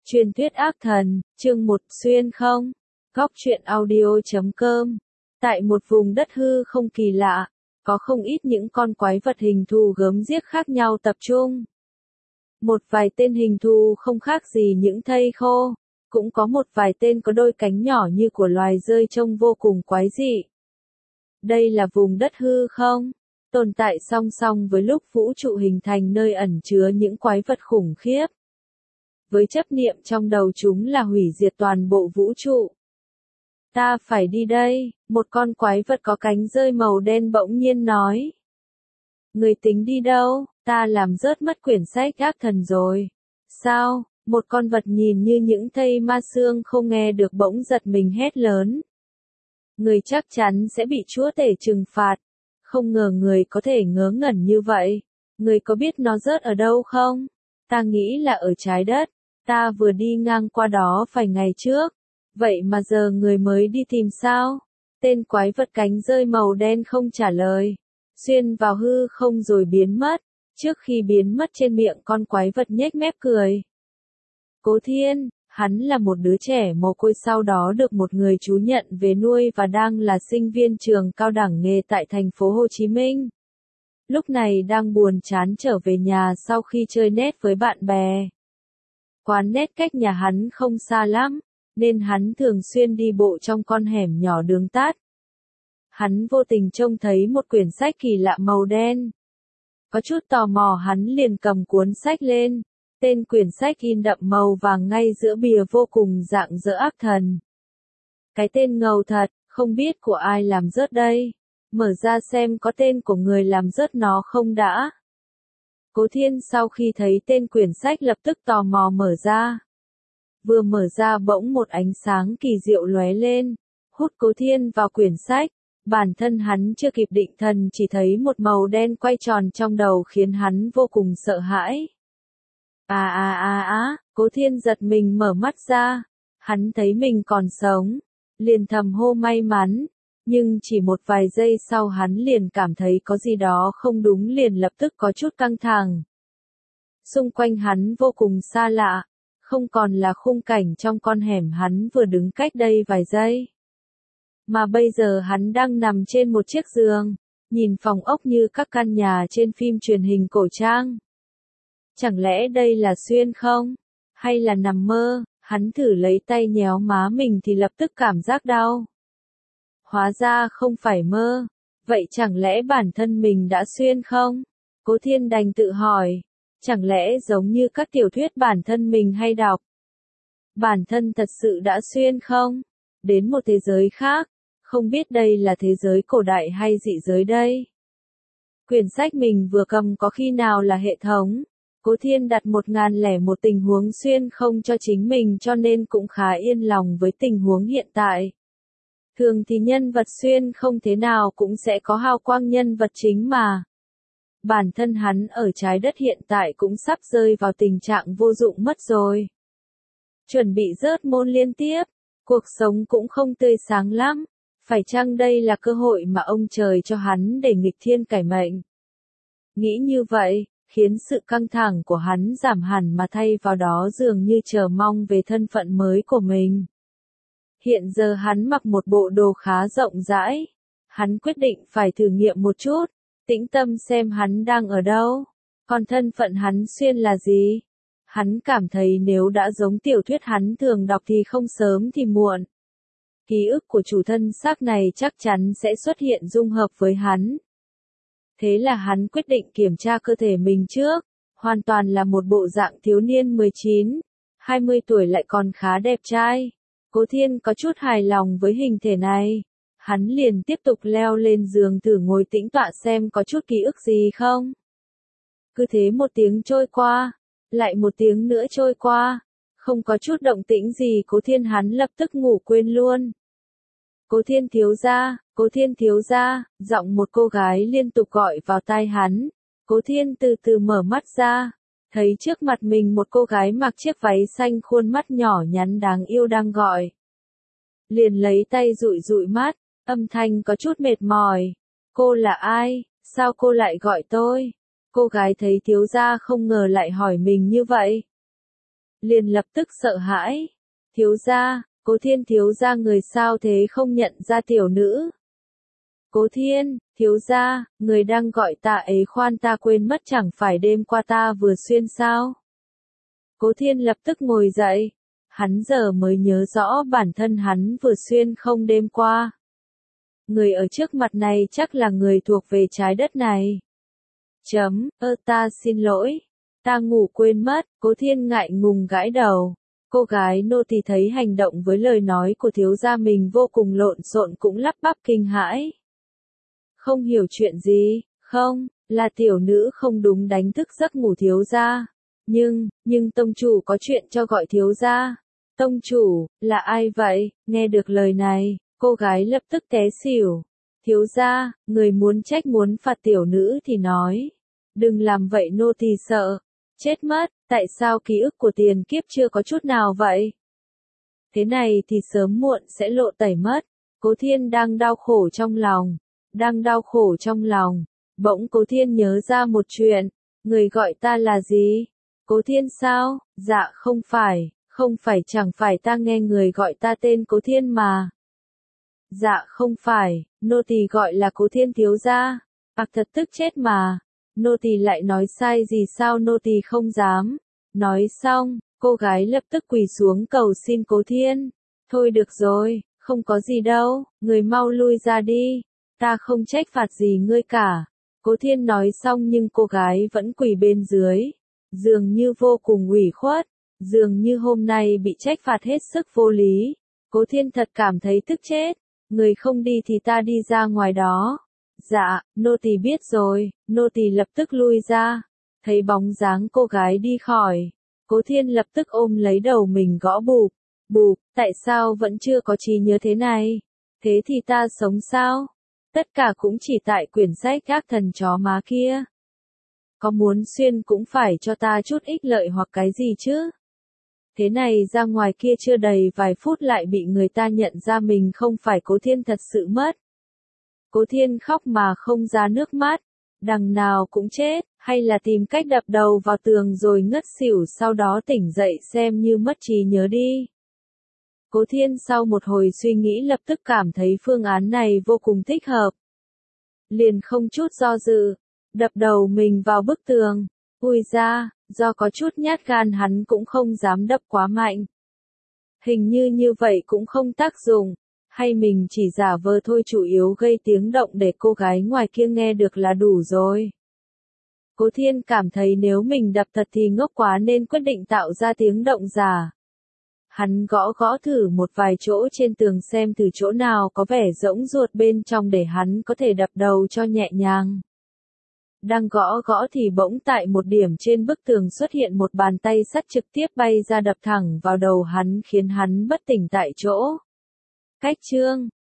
Truyền thuyết ác thần, chương 1, xuyên không? Góc truyện audio.com. Tại một vùng đất hư không kỳ lạ, có không ít những con quái vật hình thù gớm ghiếc khác nhau tập trung. Một vài tên hình thù không khác gì những thây khô, cũng có một vài tên có đôi cánh nhỏ như của loài rơi trông vô cùng quái dị. Đây là vùng đất hư không, tồn tại song song với lúc vũ trụ hình thành nơi ẩn chứa những quái vật khủng khiếp. Với chấp niệm trong đầu chúng là hủy diệt toàn bộ vũ trụ. Ta phải đi đây, một con quái vật có cánh rơi màu đen bỗng nhiên nói. Người tính đi đâu, ta làm rớt mất quyển sách ác thần rồi. Sao, một con vật nhìn như những thây ma xương không nghe được bỗng giật mình hét lớn. Người chắc chắn sẽ bị chúa tể trừng phạt. Không ngờ người có thể ngớ ngẩn như vậy. Người có biết nó rớt ở đâu không? Ta nghĩ là ở trái đất. Ta vừa đi ngang qua đó vài ngày trước. Vậy mà giờ người mới đi tìm sao? Tên quái vật cánh rơi màu đen không trả lời. Xuyên vào hư không rồi biến mất. Trước khi biến mất trên miệng con quái vật nhếch mép cười. Cố Thiên, hắn là một đứa trẻ mồ côi sau đó được một người chú nhận về nuôi và đang là sinh viên trường cao đẳng nghề tại thành phố Hồ Chí Minh. Lúc này đang buồn chán trở về nhà sau khi chơi net với bạn bè. Quán net cách nhà hắn không xa lắm, nên hắn thường xuyên đi bộ trong con hẻm nhỏ đường tắt. Hắn vô tình trông thấy một quyển sách kỳ lạ màu đen. Có chút tò mò hắn liền cầm cuốn sách lên. Tên quyển sách in đậm màu vàng ngay giữa bìa vô cùng rạng rỡ ác thần. Cái tên ngầu thật, không biết của ai làm rớt đây. Mở ra xem có tên của người làm rớt nó không đã. Cố Thiên sau khi thấy tên quyển sách lập tức tò mò mở ra. Vừa mở ra bỗng một ánh sáng kỳ diệu lóe lên, hút Cố Thiên vào quyển sách. Bản thân hắn chưa kịp định thần chỉ thấy một màu đen quay tròn trong đầu khiến hắn vô cùng sợ hãi. Cố Thiên giật mình mở mắt ra. Hắn thấy mình còn sống. Liền thầm hô may mắn. Nhưng chỉ một vài giây sau hắn liền cảm thấy có gì đó không đúng liền lập tức có chút căng thẳng. Xung quanh hắn vô cùng xa lạ. Không còn là khung cảnh trong con hẻm hắn vừa đứng cách đây vài giây. Mà bây giờ hắn đang nằm trên một chiếc giường. Nhìn phòng ốc như các căn nhà trên phim truyền hình cổ trang. Chẳng lẽ đây là xuyên không? Hay là nằm mơ? Hắn thử lấy tay nhéo má mình thì lập tức cảm giác đau. Hóa ra không phải mơ. Vậy chẳng lẽ bản thân mình đã xuyên không? Cố Thiên đành tự hỏi. Chẳng lẽ giống như các tiểu thuyết bản thân mình hay đọc? Bản thân thật sự đã xuyên không? Đến một thế giới khác. Không biết đây là thế giới cổ đại hay dị giới đây? Quyển sách mình vừa cầm có khi nào là hệ thống? Cố Thiên đặt 1001 tình huống xuyên không cho chính mình cho nên cũng khá yên lòng với tình huống hiện tại. Thường thì nhân vật xuyên không thế nào cũng sẽ có hào quang nhân vật chính mà. Bản thân hắn ở trái đất hiện tại cũng sắp rơi vào tình trạng vô dụng mất rồi. Chuẩn bị rớt môn liên tiếp, cuộc sống cũng không tươi sáng lắm. Phải chăng đây là cơ hội mà ông trời cho hắn để nghịch thiên cải mệnh? Nghĩ như vậy, khiến sự căng thẳng của hắn giảm hẳn mà thay vào đó dường như chờ mong về thân phận mới của mình. Hiện giờ hắn mặc một bộ đồ khá rộng rãi. Hắn quyết định phải thử nghiệm một chút, tĩnh tâm xem hắn đang ở đâu. Còn thân phận hắn xuyên là gì? Hắn cảm thấy nếu đã giống tiểu thuyết hắn thường đọc thì không sớm thì muộn. Ký ức của chủ thân xác này chắc chắn sẽ xuất hiện dung hợp với hắn. Thế là hắn quyết định kiểm tra cơ thể mình trước, hoàn toàn là một bộ dạng thiếu niên 19, 20 tuổi lại còn khá đẹp trai. Cố Thiên có chút hài lòng với hình thể này. Hắn liền tiếp tục leo lên giường thử ngồi tĩnh tọa xem có chút ký ức gì không. Cứ thế một tiếng trôi qua, lại một tiếng nữa trôi qua. Không có chút động tĩnh gì Cố Thiên hắn lập tức ngủ quên luôn. Cố Thiên thiếu gia, giọng một cô gái liên tục gọi vào tai hắn. Cố Thiên từ từ mở mắt ra, thấy trước mặt mình một cô gái mặc chiếc váy xanh khuôn mắt nhỏ nhắn đáng yêu đang gọi. Liền lấy tay dụi dụi mắt, âm thanh có chút mệt mỏi. Cô là ai, sao cô lại gọi tôi? Cô gái thấy thiếu gia không ngờ lại hỏi mình như vậy. liền lập tức sợ hãi. Thiếu gia, Cố Thiên thiếu gia người sao thế không nhận ra tiểu nữ? Cố Thiên, thiếu gia, người đang gọi ta ấy khoan ta quên mất chẳng phải đêm qua ta vừa xuyên sao? Cố Thiên lập tức ngồi dậy, hắn giờ mới nhớ rõ bản thân hắn vừa xuyên không đêm qua. Người ở trước mặt này chắc là người thuộc về trái đất này. Ta xin lỗi, ta ngủ quên mất, Cố Thiên ngại ngùng gãi đầu. Cô gái nô tỳ thấy hành động với lời nói của thiếu gia mình vô cùng lộn xộn cũng lắp bắp kinh hãi. Không hiểu chuyện gì, không, là tiểu nữ không đúng đánh thức giấc ngủ thiếu gia. Nhưng tông chủ có chuyện cho gọi thiếu gia. Tông chủ, là ai vậy? Nghe được lời này, cô gái lập tức té xỉu. Thiếu gia, người muốn trách muốn phạt tiểu nữ thì nói. Đừng làm vậy nô tỳ sợ. Chết mất, tại sao ký ức của tiền kiếp chưa có chút nào vậy? Thế này thì sớm muộn sẽ lộ tẩy mất. Cố Thiên đang đau khổ trong lòng. Bỗng Cố Thiên nhớ ra một chuyện. Người gọi ta là gì? Cố Thiên sao? Dạ không phải chẳng phải ta nghe người gọi ta tên Cố Thiên mà. Dạ không phải, nô tỳ gọi là Cố Thiên thiếu gia. Thật tức chết mà. Nô tỳ lại nói sai gì sao nô tỳ không dám. Nói xong, cô gái lập tức quỳ xuống cầu xin Cố Thiên. Thôi được rồi, không có gì đâu, người mau lui ra đi. Ta không trách phạt gì ngươi cả. Cố Thiên nói xong nhưng cô gái vẫn quỳ bên dưới. Dường như vô cùng ủy khuất. Dường như hôm nay bị trách phạt hết sức vô lý. Cố Thiên thật cảm thấy tức chết. Người không đi thì ta đi ra ngoài đó. Dạ, nô tỳ biết rồi, nô tỳ lập tức lui ra. Thấy bóng dáng cô gái đi khỏi. Cố Thiên lập tức ôm lấy đầu mình gõ bụp. Bụp, tại sao vẫn chưa có trí nhớ thế này? Thế thì ta sống sao? Tất cả cũng chỉ tại quyển sách các thần chó má kia. Có muốn xuyên cũng phải cho ta chút ích lợi hoặc cái gì chứ? Thế này ra ngoài kia chưa đầy vài phút lại bị người ta nhận ra mình không phải Cố Thiên thật sự mất. Cố Thiên khóc mà không ra nước mắt. Đằng nào cũng chết, hay là tìm cách đập đầu vào tường rồi ngất xỉu sau đó tỉnh dậy xem như mất trí nhớ đi. Cố Thiên sau một hồi suy nghĩ lập tức cảm thấy phương án này vô cùng thích hợp. Liền không chút do dự, đập đầu mình vào bức tường. Ui ra, do có chút nhát gan hắn cũng không dám đập quá mạnh. Hình như vậy cũng không tác dụng. Hay mình chỉ giả vờ thôi chủ yếu gây tiếng động để cô gái ngoài kia nghe được là đủ rồi. Cố Thiên cảm thấy nếu mình đập thật thì ngốc quá nên quyết định tạo ra tiếng động giả. Hắn gõ thử một vài chỗ trên tường xem từ chỗ nào có vẻ rỗng ruột bên trong để hắn có thể đập đầu cho nhẹ nhàng. Đang gõ thì bỗng tại một điểm trên bức tường xuất hiện một bàn tay sắt trực tiếp bay ra đập thẳng vào đầu hắn khiến hắn bất tỉnh tại chỗ. Cách chương